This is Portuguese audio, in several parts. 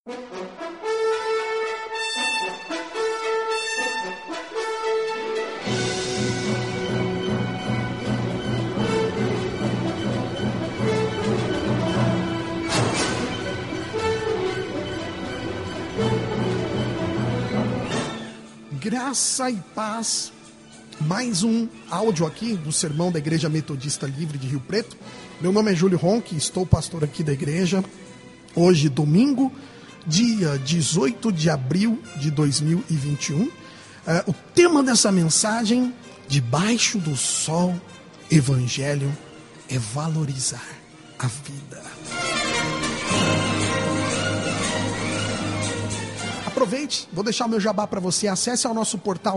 Graça e paz, mais um áudio aqui do sermão da Igreja Metodista Livre de Rio Preto. Meu nome é Júlio Ronque, estou pastor aqui da igreja. Hoje, domingo, dia 18 de abril de 2021. O tema dessa mensagem, debaixo do sol, evangelho, é valorizar a vida. Aproveite, vou deixar o meu jabá para você. Acesse ao nosso portal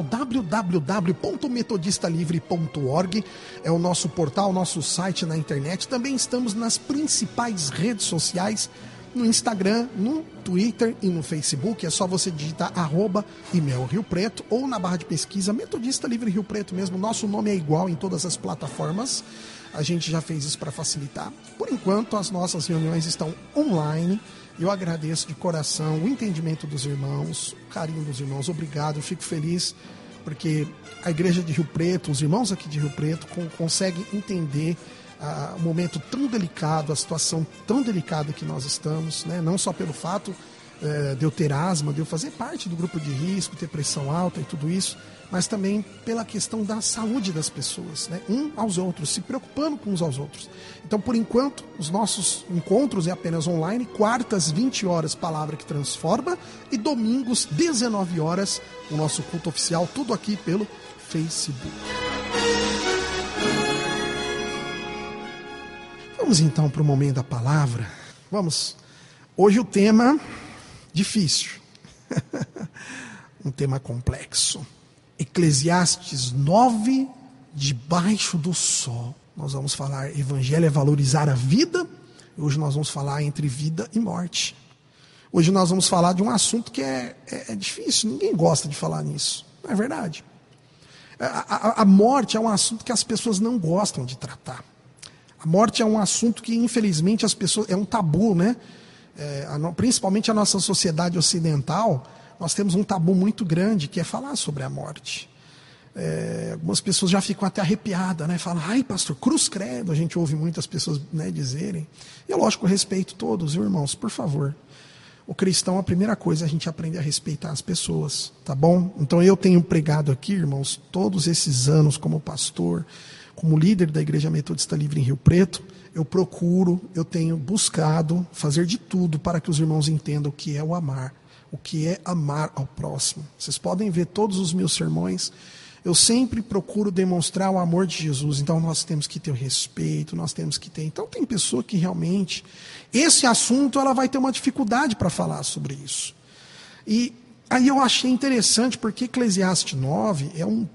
www.metodistalivre.org. É o nosso portal, nosso site na internet. Também estamos nas principais redes sociais, no Instagram, no Twitter e no Facebook. É só você digitar @ImelRioPreto ou na barra de pesquisa Metodista Livre Rio Preto mesmo. Nosso nome é igual em todas as plataformas. A gente já fez isso para facilitar. Por enquanto, as nossas reuniões estão online. Eu agradeço de coração o entendimento dos irmãos, o carinho dos irmãos. Obrigado, eu fico feliz porque a igreja de Rio Preto, os irmãos aqui de Rio Preto conseguem entender o momento tão delicado, a situação tão delicada que nós estamos, né? Não só pelo fato de eu ter asma, de eu fazer parte do grupo de risco, ter pressão alta e tudo isso, mas também pela questão da saúde das pessoas, né? Um aos outros, se preocupando com uns aos outros. Então, por enquanto, os nossos encontros é apenas online, quartas, 20 horas, Palavra que Transforma, e domingos, 19 horas, o nosso culto oficial, tudo aqui pelo Facebook. Vamos então para o momento da palavra. Vamos. Hoje o tema difícil, um tema complexo. Eclesiastes 9, debaixo do sol. Nós vamos falar, evangelho é valorizar a vida. Hoje nós vamos falar entre vida e morte. Hoje nós vamos falar de um assunto que é difícil, ninguém gosta de falar nisso, não é verdade? A morte é um assunto que as pessoas não gostam de tratar. A morte é um assunto que, infelizmente, as pessoas, é um tabu, né? Principalmente a nossa sociedade ocidental, nós temos um tabu muito grande, que é falar sobre a morte. Algumas pessoas já ficam até arrepiadas, né? Falam, ai pastor, cruz credo, a gente ouve muitas pessoas, né, dizerem. E eu, lógico, respeito todos, irmãos, por favor. O cristão, a primeira coisa é a gente aprender a respeitar as pessoas, tá bom? Então eu tenho pregado aqui, irmãos, todos esses anos como pastor, como líder da Igreja Metodista Livre em Rio Preto, eu tenho buscado fazer de tudo para que os irmãos entendam o que é o amar, o que é amar ao próximo. Vocês podem ver todos os meus sermões, eu sempre procuro demonstrar o amor de Jesus. Então nós temos que ter o respeito, nós temos que ter... Então tem pessoa que realmente, esse assunto ela vai ter uma dificuldade para falar sobre isso. E aí eu achei interessante, porque Eclesiastes 9 é um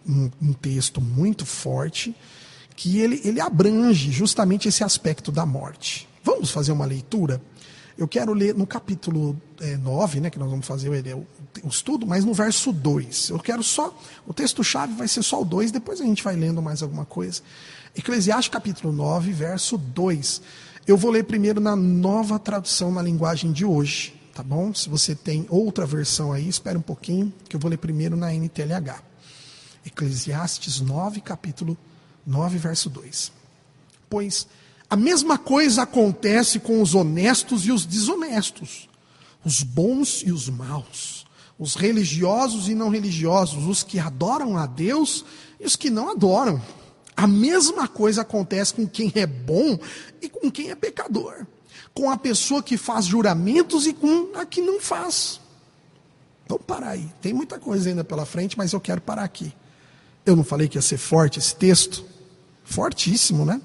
texto muito forte, que ele abrange justamente esse aspecto da morte. Vamos fazer uma leitura? Eu quero ler no capítulo 9, né, que nós vamos fazer o estudo, mas no verso 2. Eu quero só, o texto-chave vai ser só o 2, depois a gente vai lendo mais alguma coisa. Eclesiastes capítulo 9, verso 2. Eu vou ler primeiro na Nova Tradução na linguagem de hoje, tá bom? Se você tem outra versão aí, espera um pouquinho, que eu vou ler primeiro na NTLH. Eclesiastes 9, capítulo 9, verso 2. Pois a mesma coisa acontece com os honestos e os desonestos, os bons e os maus, os religiosos e não religiosos, os que adoram a Deus e os que não adoram. A mesma coisa acontece com quem é bom e com quem é pecador, com a pessoa que faz juramentos e com a que não faz. Vamos parar aí, tem muita coisa ainda pela frente, mas eu quero parar aqui. Eu não falei que ia ser forte esse texto? Fortíssimo, né?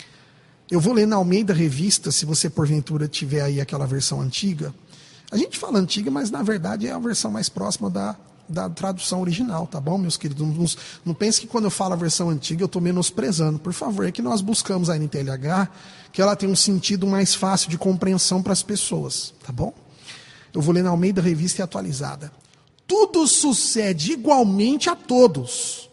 Eu vou ler na Almeida Revista, se você porventura tiver aí aquela versão antiga. A gente fala antiga, mas na verdade é a versão mais próxima da tradução original, tá bom, meus queridos? Não pense que quando eu falo a versão antiga eu estou menosprezando. Por favor, é que nós buscamos a NTLH, que ela tem um sentido mais fácil de compreensão para as pessoas, tá bom? Eu vou ler na Almeida Revista e Atualizada. Tudo sucede igualmente a todos.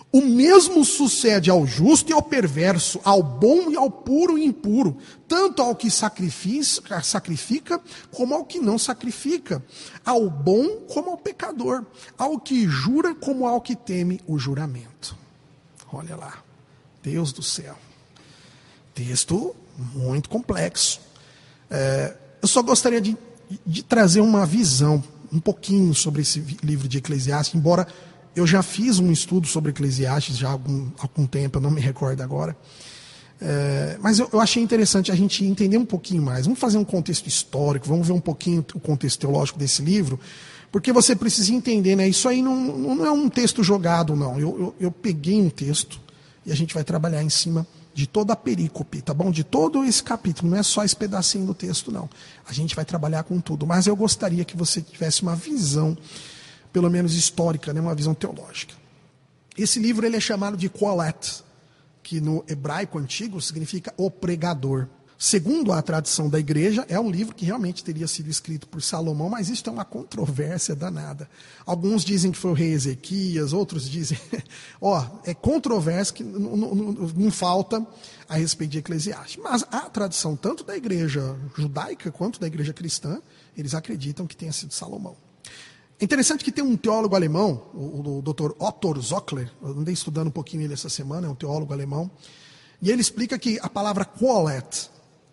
O mesmo sucede ao justo e ao perverso, ao bom e ao puro e impuro, tanto ao que sacrifica como ao que não sacrifica, ao bom como ao pecador, ao que jura como ao que teme o juramento. Olha lá, Deus do céu. Texto muito complexo. Eu só gostaria de trazer uma visão, um pouquinho sobre esse livro de Eclesiastes, embora eu já fiz um estudo sobre Eclesiastes já há algum tempo, eu não me recordo agora. Mas eu achei interessante a gente entender um pouquinho mais. Vamos fazer um contexto histórico, vamos ver um pouquinho o contexto teológico desse livro, porque você precisa entender, né? Isso aí não é um texto jogado, não. Eu peguei um texto e a gente vai trabalhar em cima de toda a perícope, tá bom? De todo esse capítulo, não é só esse pedacinho do texto, não. A gente vai trabalhar com tudo, mas eu gostaria que você tivesse uma visão, pelo menos histórica, né? Uma visão teológica. Esse livro ele é chamado de Qoheleth, que no hebraico antigo significa o pregador. Segundo a tradição da igreja, é um livro que realmente teria sido escrito por Salomão, mas isso é uma controvérsia danada. Alguns dizem que foi o rei Ezequias, outros dizem... é controvérsia que não falta a respeito de Eclesiastes. Mas a tradição, tanto da igreja judaica quanto da igreja cristã, eles acreditam que tenha sido Salomão. É interessante que tem um teólogo alemão, o Dr. Otto Zockler, eu andei estudando um pouquinho ele essa semana, é um teólogo alemão, e ele explica que a palavra Qoheleth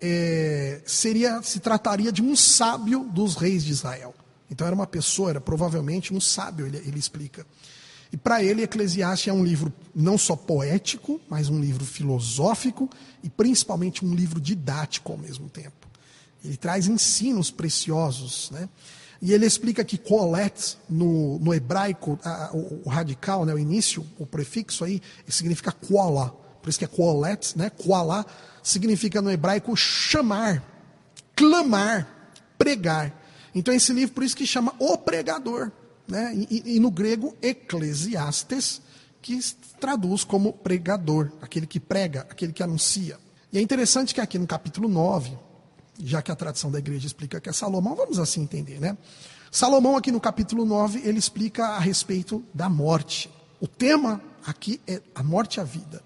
se trataria de um sábio dos reis de Israel. Então era uma pessoa, era provavelmente um sábio, ele explica. E para ele, Eclesiastes é um livro não só poético, mas um livro filosófico e principalmente um livro didático ao mesmo tempo. Ele traz ensinos preciosos, né? E ele explica que Qoheleth, no hebraico, o radical, né, o início, o prefixo aí, significa Qoala. Por isso que é Qoheleth, né? Qoala significa no hebraico chamar, clamar, pregar. Então esse livro, por isso que chama O Pregador, né? E no grego, Eclesiastes, que traduz como pregador, aquele que prega, aquele que anuncia. E é interessante que aqui no capítulo 9, já que a tradição da igreja explica que é Salomão, vamos assim entender, né? Salomão aqui no capítulo 9, ele explica a respeito da morte. O tema aqui é a morte e a vida.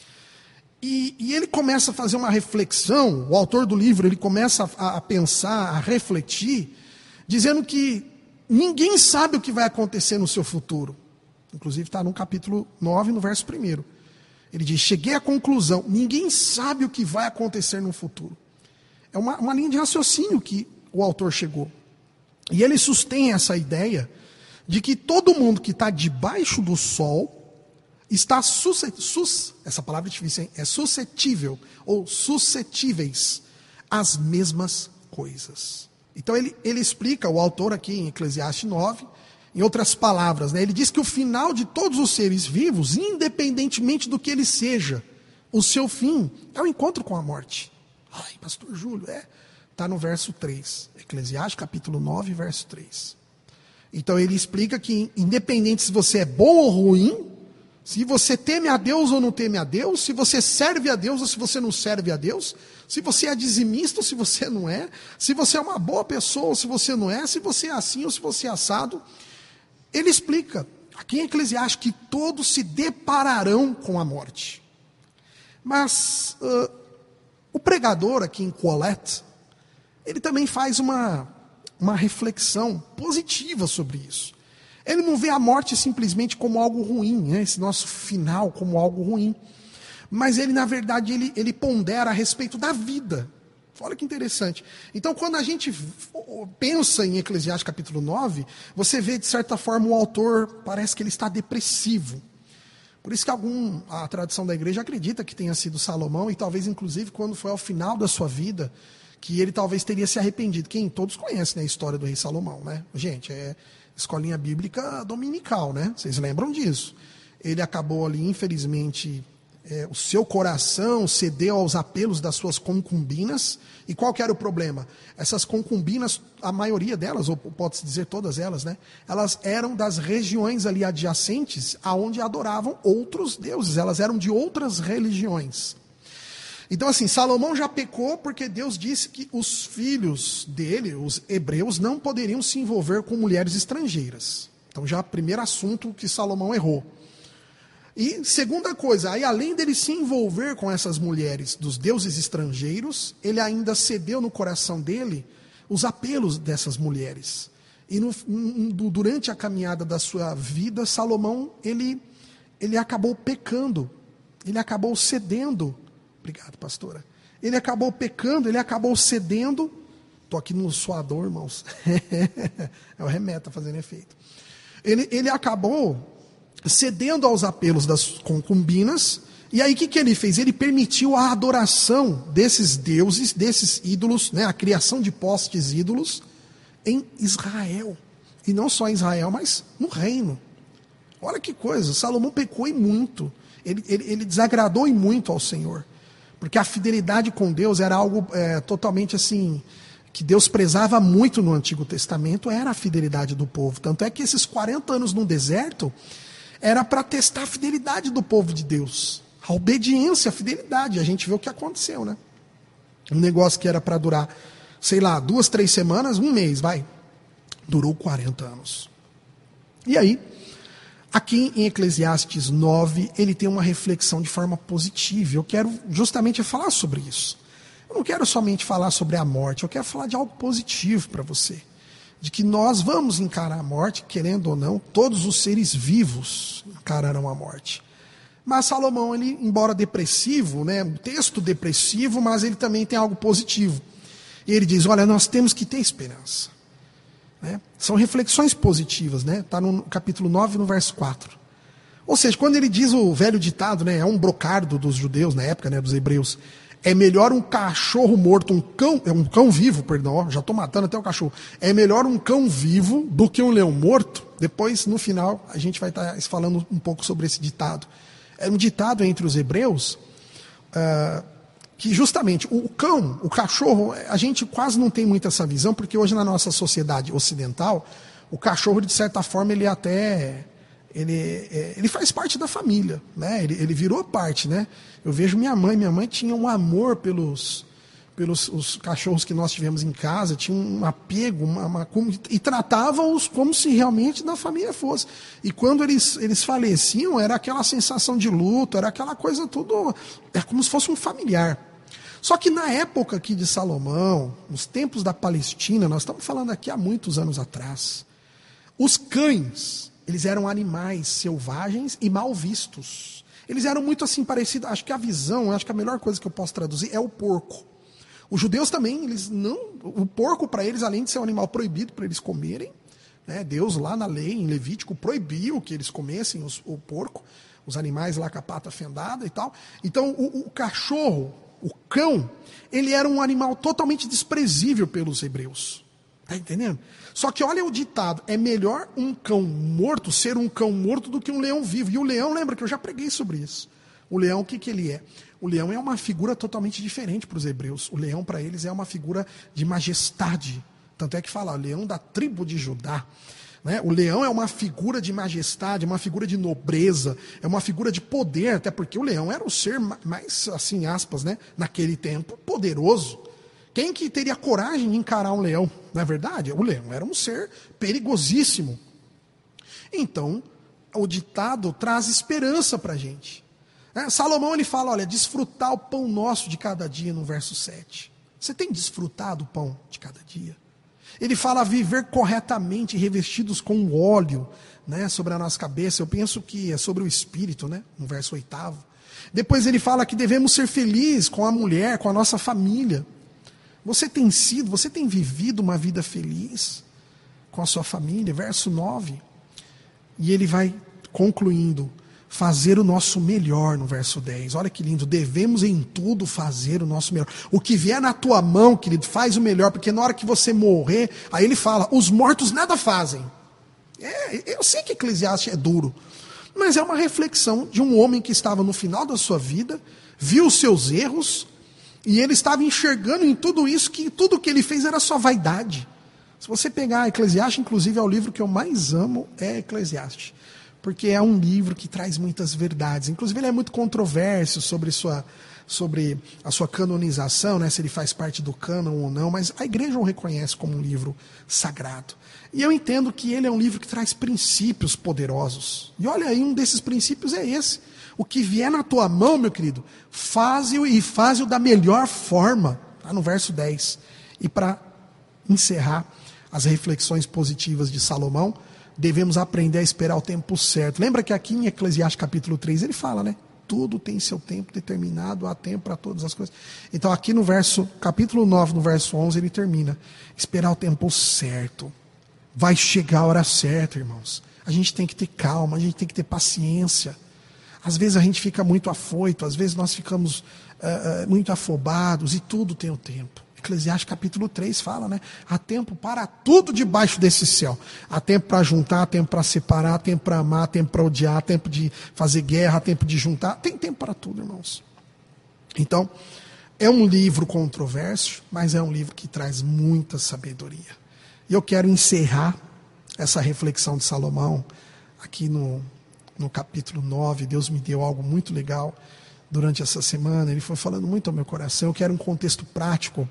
E ele começa a fazer uma reflexão, o autor do livro, ele começa a pensar, a refletir, dizendo que ninguém sabe o que vai acontecer no seu futuro. Inclusive está no capítulo 9, no verso 1. Ele diz, cheguei à conclusão, ninguém sabe o que vai acontecer no futuro. É uma linha de raciocínio que o autor chegou. E ele sustém essa ideia de que todo mundo que está debaixo do sol está essa palavra é difícil, hein? É suscetível ou suscetíveis às mesmas coisas. Então ele explica, o autor aqui em Eclesiastes 9, em outras palavras, né? Ele diz que o final de todos os seres vivos, independentemente do que ele seja, o seu fim é o encontro com a morte. Ai, pastor Júlio, está no verso 3. Eclesiastes capítulo 9, verso 3. Então ele explica que independente se você é bom ou ruim, se você teme a Deus ou não teme a Deus, se você serve a Deus ou se você não serve a Deus, se você é dizimista ou se você não é, se você é uma boa pessoa ou se você não é, se você é assim ou se você é assado, ele explica aqui em Eclesiastes que todos se depararão com a morte. Mas o pregador aqui em Qoheleth, ele também faz uma reflexão positiva sobre isso. Ele não vê a morte simplesmente como algo ruim, né? Esse nosso final como algo ruim. Mas ele, na verdade, ele pondera a respeito da vida. Olha que interessante. Então, quando a gente pensa em Eclesiastes capítulo 9, você vê, de certa forma, o autor parece que ele está depressivo. Por isso que a tradição da igreja acredita que tenha sido Salomão, e talvez, inclusive, quando foi ao final da sua vida, que ele talvez teria se arrependido. Quem todos conhecem, né, a história do rei Salomão, né? Gente, escolinha bíblica dominical, né? Vocês lembram disso? Ele acabou ali, infelizmente, o seu coração cedeu aos apelos das suas concubinas. E qual que era o problema? Essas concubinas, a maioria delas, ou pode-se dizer todas elas, né? Elas eram das regiões ali adjacentes aonde adoravam outros deuses. Elas eram de outras religiões. Então, assim, Salomão já pecou porque Deus disse que os filhos dele, os hebreus, não poderiam se envolver com mulheres estrangeiras. Então, já primeiro assunto que Salomão errou. E segunda coisa, aí além dele se envolver com essas mulheres dos deuses estrangeiros, ele ainda cedeu no coração dele os apelos dessas mulheres. E durante a caminhada da sua vida, Salomão, ele acabou pecando, ele acabou cedendo. Obrigado, pastora. Ele acabou pecando, ele acabou cedendo. Estou aqui no suador, irmãos. É o remédio, está fazendo efeito. Ele acabou cedendo aos apelos das concubinas. E aí o que ele fez? Ele permitiu a adoração desses deuses, desses ídolos, né, a criação de postes ídolos em Israel. E não só em Israel, mas no reino. Olha que coisa, Salomão pecou e muito. Ele desagradou e muito ao Senhor. Porque a fidelidade com Deus era algo totalmente assim, que Deus prezava muito no Antigo Testamento, era a fidelidade do povo. Tanto é que esses 40 anos no deserto era para testar a fidelidade do povo de Deus. A obediência, a fidelidade. A gente vê o que aconteceu, né? Um negócio que era para durar, sei lá, 2, 3 semanas, um mês, vai. Durou 40 anos. E aí, aqui em Eclesiastes 9, ele tem uma reflexão de forma positiva. Eu quero justamente falar sobre isso. Eu não quero somente falar sobre a morte, eu quero falar de algo positivo para você. De que nós vamos encarar a morte, querendo ou não, todos os seres vivos encararão a morte. Mas Salomão, ele, embora depressivo, né, um texto depressivo, mas ele também tem algo positivo. E ele diz, olha, nós temos que ter esperança. Né? São reflexões positivas, né? Está no capítulo 9, no verso 4. Ou seja, quando ele diz o velho ditado, né, é um brocardo dos judeus na época, né, dos hebreus, é melhor um cachorro morto, um cão vivo, perdão, ó, já estou matando até o cachorro. É melhor um cão vivo do que um leão morto. Depois, no final, a gente vai estar falando um pouco sobre esse ditado. É um ditado entre os hebreus que justamente o cão, o cachorro, a gente quase não tem muito essa visão, porque hoje na nossa sociedade ocidental, o cachorro, de certa forma, ele até... Ele faz parte da família, né? Ele virou parte, né? Eu vejo minha mãe tinha um amor pelos os cachorros que nós tivemos em casa, tinha um apego, e tratava-os como se realmente da família fosse. E quando eles faleciam, era aquela sensação de luto, era aquela coisa tudo, é como se fosse um familiar. Só que na época aqui de Salomão, nos tempos da Palestina, nós estamos falando aqui há muitos anos atrás, os cães, eles eram animais selvagens e mal vistos. Eles eram muito assim parecidos. Acho que a melhor coisa que eu posso traduzir é o porco. Os judeus também, o porco para eles, além de ser um animal proibido para eles comerem, né, Deus lá na lei, em Levítico, proibiu que eles comessem o porco, os animais lá com a pata fendada e tal. Então o cachorro, o cão, ele era um animal totalmente desprezível pelos hebreus. Está entendendo? Só que olha o ditado, é melhor um cão morto ser um cão morto do que um leão vivo. E o leão, lembra que eu já preguei sobre isso. O leão, o que ele é? O leão é uma figura totalmente diferente para os hebreus. O leão, para eles, é uma figura de majestade. Tanto é que fala, leão da tribo de Judá. Né? O leão é uma figura de majestade, uma figura de nobreza, é uma figura de poder, até porque o leão era o ser mais, assim, aspas, né, naquele tempo, poderoso. Quem que teria coragem de encarar um leão? Não é verdade? O leão era um ser perigosíssimo. Então, o ditado traz esperança para a gente. Salomão, ele fala, olha, desfrutar o pão nosso de cada dia, no verso 7. Você tem desfrutado o pão de cada dia? Ele fala viver corretamente, revestidos com óleo, né, sobre a nossa cabeça. Eu penso que é sobre o espírito, né, no verso 8. Depois ele fala que devemos ser felizes com a mulher, com a nossa família. Você tem vivido uma vida feliz com a sua família? Verso 9. E ele vai concluindo, fazer o nosso melhor no verso 10. Olha que lindo, devemos em tudo fazer o nosso melhor. O que vier na tua mão, querido, faz o melhor, porque na hora que você morrer, aí ele fala, os mortos nada fazem. Eu sei que Eclesiastes é duro, mas é uma reflexão de um homem que estava no final da sua vida, viu os seus erros, e ele estava enxergando em tudo isso que tudo que ele fez era só vaidade. Se você pegar Eclesiastes, inclusive é o livro que eu mais amo, é Eclesiastes. Porque é um livro que traz muitas verdades. Inclusive ele é muito controverso sobre sua sobre a sua canonização, né, se ele faz parte do cânon ou não, mas a igreja o reconhece como um livro sagrado. E eu entendo que ele é um livro que traz princípios poderosos. E olha aí, um desses princípios é esse. O que vier na tua mão, meu querido, faze-o e faze-o da melhor forma. Está no verso 10. E para encerrar as reflexões positivas de Salomão, devemos aprender a esperar o tempo certo. Lembra que aqui em Eclesiastes capítulo 3 ele fala, né? Tudo tem seu tempo determinado, há tempo para todas as coisas. Então aqui no capítulo 9, no verso 11, ele termina. Esperar o tempo certo. Vai chegar a hora certa, irmãos. A gente tem que ter calma, a gente tem que ter paciência. Às vezes a gente fica muito afoito, às vezes nós ficamos muito afobados, e tudo tem o tempo. Eclesiastes capítulo 3 fala, né? Há tempo para tudo debaixo desse céu. Há tempo para juntar, há tempo para separar, há tempo para amar, há tempo para odiar, há tempo de fazer guerra, há tempo de juntar. Tem tempo para tudo, irmãos. Então, é um livro controverso, mas é um livro que traz muita sabedoria. E eu quero encerrar essa reflexão de Salomão aqui no capítulo 9. Deus me deu algo muito legal durante essa semana. Ele foi falando muito ao meu coração. Eu quero um contexto prático,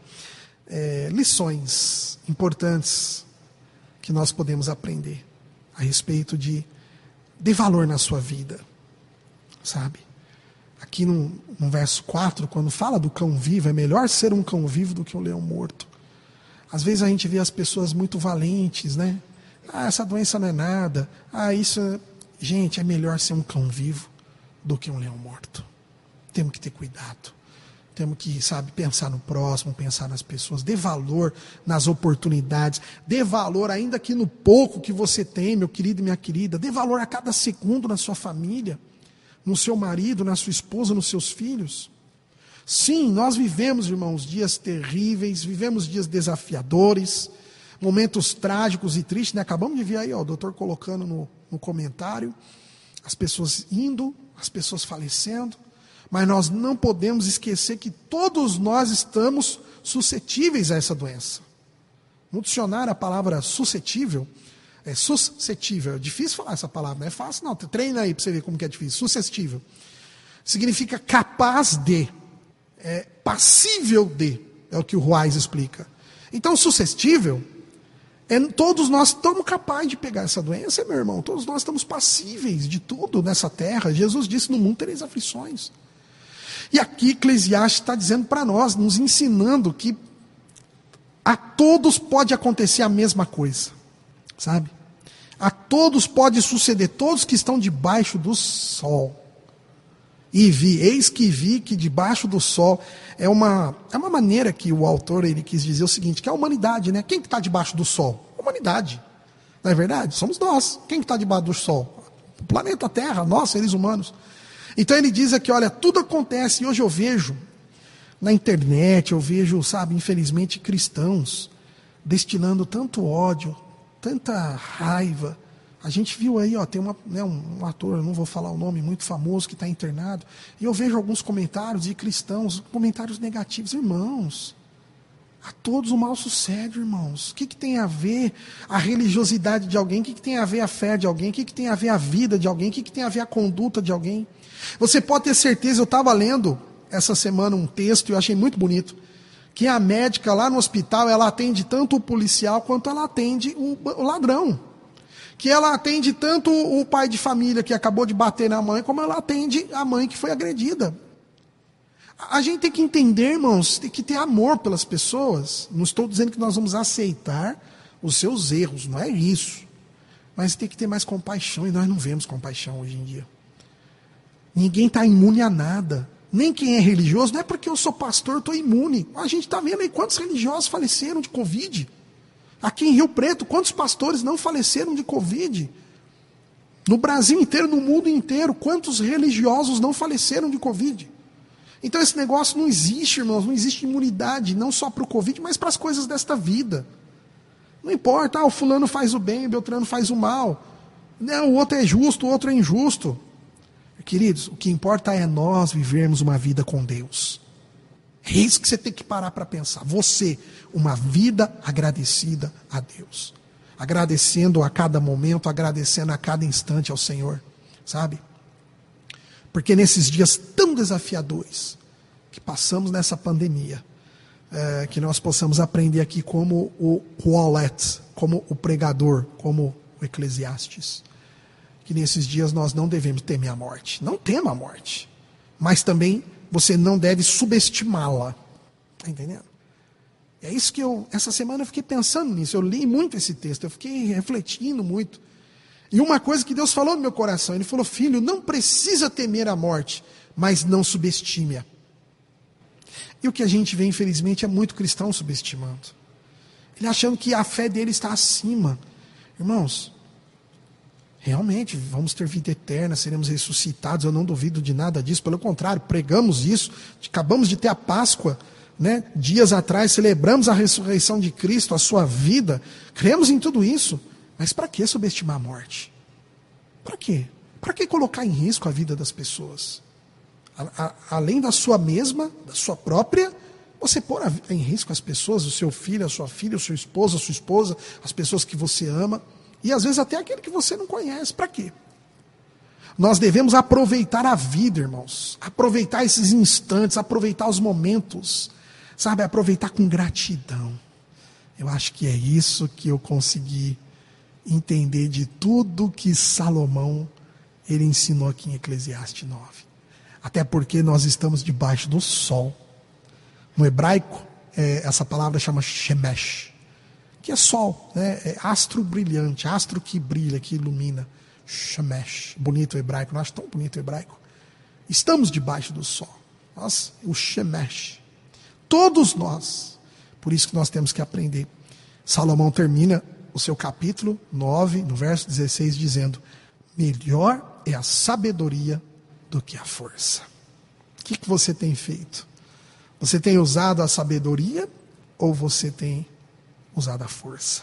lições importantes que nós podemos aprender a respeito de dê valor na sua vida, sabe? Aqui no verso 4, quando fala do cão vivo, é melhor ser um cão vivo do que um leão morto. Às vezes a gente vê as pessoas muito valentes, né? Essa doença não é nada. Gente, é melhor ser um cão vivo do que um leão morto. Temos que ter cuidado. Temos que, pensar no próximo, pensar nas pessoas. Dê valor nas oportunidades. Dê valor ainda que no pouco que você tem, meu querido e minha querida. Dê valor a cada segundo na sua família, no seu marido, na sua esposa, nos seus filhos. Sim, nós vivemos, irmãos, dias terríveis, vivemos dias desafiadores, momentos trágicos e tristes, né? Acabamos de ver aí, o doutor colocando no comentário, as pessoas indo, as pessoas falecendo, mas nós não podemos esquecer que todos nós estamos suscetíveis a essa doença. No dicionário, a palavra suscetível, é difícil falar essa palavra, não é fácil não, treina aí para você ver como que é difícil. Suscetível significa capaz de, passível de, é o que o Ruais explica. Então, suscetível, todos nós estamos capazes de pegar essa doença, meu irmão. Todos nós estamos passíveis de tudo nessa terra. Jesus disse, no mundo tereis aflições. E aqui Eclesiastes está dizendo para nós, nos ensinando que a todos pode acontecer a mesma coisa, sabe? A todos pode suceder, todos que estão debaixo do sol. Eis que vi que debaixo do sol é uma maneira que o autor ele quis dizer o seguinte, que é a humanidade, né? Quem que está debaixo do sol? A humanidade. Não é verdade? Somos nós. Quem que está debaixo do sol? O planeta Terra, nós, seres humanos. Então ele diz aqui, olha, tudo acontece, e hoje eu vejo na internet, eu vejo, infelizmente, cristãos destilando tanto ódio, tanta raiva. A gente viu aí, tem um ator, eu não vou falar o nome, muito famoso, que está internado, e eu vejo alguns comentários de cristãos, comentários negativos. Irmãos, a todos o mal sucede, irmãos. O que tem a ver a religiosidade de alguém? O que tem a ver a fé de alguém? O que tem a ver a vida de alguém? O que tem a ver a conduta de alguém? Você pode ter certeza, eu estava lendo essa semana um texto, e eu achei muito bonito, que a médica lá no hospital, ela atende tanto o policial, quanto ela atende o ladrão. Que ela atende tanto o pai de família que acabou de bater na mãe, como ela atende a mãe que foi agredida. A gente tem que entender, irmãos, tem que ter amor pelas pessoas. Não estou dizendo que nós vamos aceitar os seus erros, não é isso. Mas tem que ter mais compaixão, e nós não vemos compaixão hoje em dia. Ninguém está imune a nada. Nem quem é religioso, não é porque eu sou pastor, eu estou imune. A gente está vendo aí quantos religiosos faleceram de Covid. Aqui em Rio Preto, quantos pastores não faleceram de Covid? No Brasil inteiro, no mundo inteiro, quantos religiosos não faleceram de Covid? Então esse negócio não existe, irmãos, não existe imunidade, não só para o Covid, mas para as coisas desta vida. Não importa, o fulano faz o bem, o Beltrano faz o mal. Não, o outro é justo, o outro é injusto. Queridos, o que importa é nós vivermos uma vida com Deus. É isso que você tem que parar para pensar. Você, uma vida agradecida a Deus. Agradecendo a cada momento, agradecendo a cada instante ao Senhor. Sabe? Porque nesses dias tão desafiadores, que que passamos nessa pandemia, que nós possamos aprender aqui como o Quolet, como o pregador, como o Eclesiastes, que nesses dias nós não devemos temer a morte. Não tema a morte, mas também você não deve subestimá-la. Está entendendo? É isso que essa semana eu fiquei pensando nisso. Eu li muito esse texto, eu fiquei refletindo muito. E uma coisa que Deus falou no meu coração, Ele falou: filho, não precisa temer a morte, mas não subestime-a. E o que a gente vê, infelizmente, é muito cristão subestimando. Ele achando que a fé dele está acima. Irmãos, realmente vamos ter vida eterna, seremos ressuscitados, eu não duvido de nada disso, pelo contrário, pregamos isso, acabamos de ter a Páscoa, né? Dias atrás celebramos a ressurreição de Cristo, a sua vida, cremos em tudo isso, mas para que subestimar a morte? Para quê? Para que colocar em risco a vida das pessoas? Além da sua mesma, da sua própria, você pôr em risco as pessoas, o seu filho, a sua filha, o seu esposo, a sua esposa, as pessoas que você ama, e às vezes até aquele que você não conhece. Para quê? Nós devemos aproveitar a vida, irmãos. Aproveitar esses instantes, aproveitar os momentos. Sabe, aproveitar com gratidão. Eu acho que é isso que eu consegui entender de tudo que Salomão ele ensinou aqui em Eclesiastes 9. Até porque nós estamos debaixo do sol. No hebraico, essa palavra chama shemesh, que é sol, né? É astro brilhante, astro que brilha, que ilumina. Shemesh, bonito o hebraico, não acho tão bonito o hebraico. Estamos debaixo do sol. Nós, o shemesh. Todos nós. Por isso que nós temos que aprender. Salomão termina o seu capítulo 9, no verso 16, dizendo: melhor é a sabedoria do que a força. O que você tem feito? Você tem usado a sabedoria ou você tem usado a força?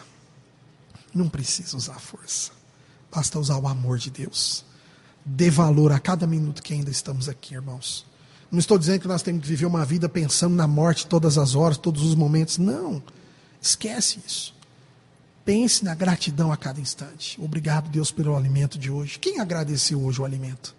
Não precisa usar a força. Basta usar o amor de Deus. Dê valor a cada minuto que ainda estamos aqui, irmãos. Não estou dizendo que nós temos que viver uma vida pensando na morte todas as horas, todos os momentos. Não. Esquece isso. Pense na gratidão a cada instante. Obrigado, Deus, pelo alimento de hoje. Quem agradeceu hoje o alimento?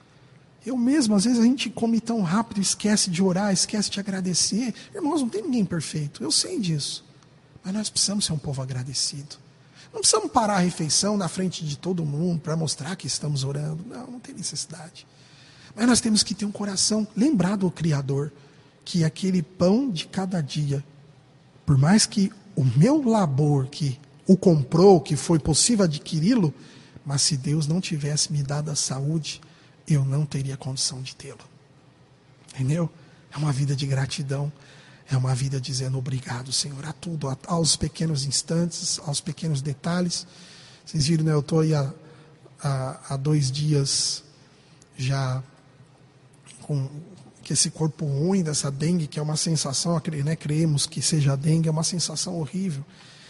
Eu mesmo, às vezes a gente come tão rápido, esquece de orar, esquece de agradecer. Irmãos, não tem ninguém perfeito, eu sei disso. Mas nós precisamos ser um povo agradecido. Não precisamos parar a refeição na frente de todo mundo para mostrar que estamos orando. Não tem necessidade. Mas nós temos que ter um coração lembrado do Criador, que aquele pão de cada dia, por mais que o meu labor que o comprou, que foi possível adquiri-lo, mas se Deus não tivesse me dado a saúde, eu não teria condição de tê-lo. Entendeu? É uma vida de gratidão. É uma vida dizendo obrigado, Senhor, a tudo, aos pequenos instantes, aos pequenos detalhes. Vocês viram, né? Eu estou aí há 2 dias já com esse corpo ruim dessa dengue, que é uma sensação, né? Creemos que seja dengue, é uma sensação horrível.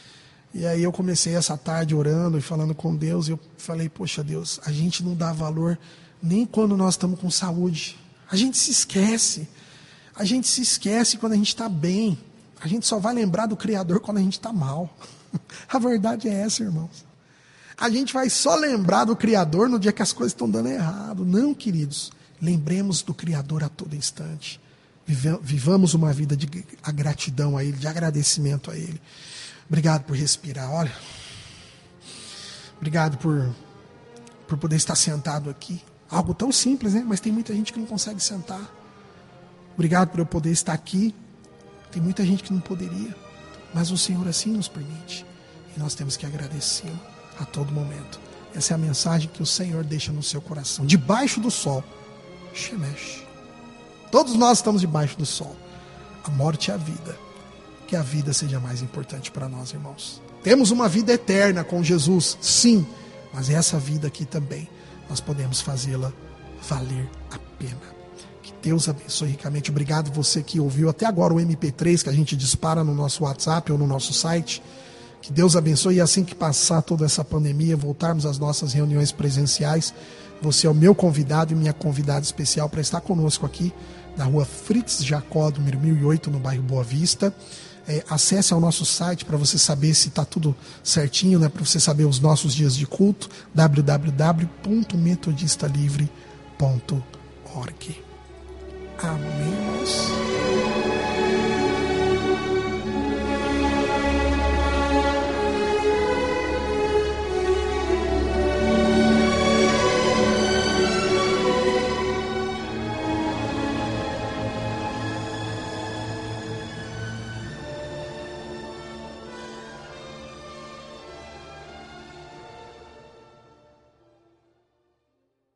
E aí eu comecei essa tarde orando e falando com Deus, e eu falei: poxa, Deus, a gente não dá valor nem quando nós estamos com saúde. A gente se esquece. A gente se esquece quando a gente está bem. A gente só vai lembrar do Criador quando a gente está mal. A verdade é essa, irmãos. A gente vai só lembrar do Criador no dia que as coisas estão dando errado. Não, queridos. Lembremos do Criador a todo instante. Vivamos uma vida de gratidão a Ele, de agradecimento a Ele. Obrigado por respirar, olha. Obrigado por poder estar sentado aqui. Algo tão simples, né? Mas tem muita gente que não consegue sentar. Obrigado por eu poder estar aqui. Tem muita gente que não poderia. Mas o Senhor assim nos permite. E nós temos que agradecê-lo a todo momento. Essa é a mensagem que o Senhor deixa no seu coração. Debaixo do sol. Shemesh. Todos nós estamos debaixo do sol. A morte e a vida. Que a vida seja mais importante para nós, irmãos. Temos uma vida eterna com Jesus, sim. Mas essa vida aqui também, nós podemos fazê-la valer a pena. Que Deus abençoe ricamente. Obrigado você que ouviu até agora o MP3 que a gente dispara no nosso WhatsApp ou no nosso site. Que Deus abençoe, e assim que passar toda essa pandemia, voltarmos às nossas reuniões presenciais, você é o meu convidado e minha convidada especial para estar conosco aqui na rua Fritz Jacó, número 1008, no bairro Boa Vista. Acesse ao nosso site para você saber se está tudo certinho, né? Para você saber os nossos dias de culto, www.metodistalivre.org. amemos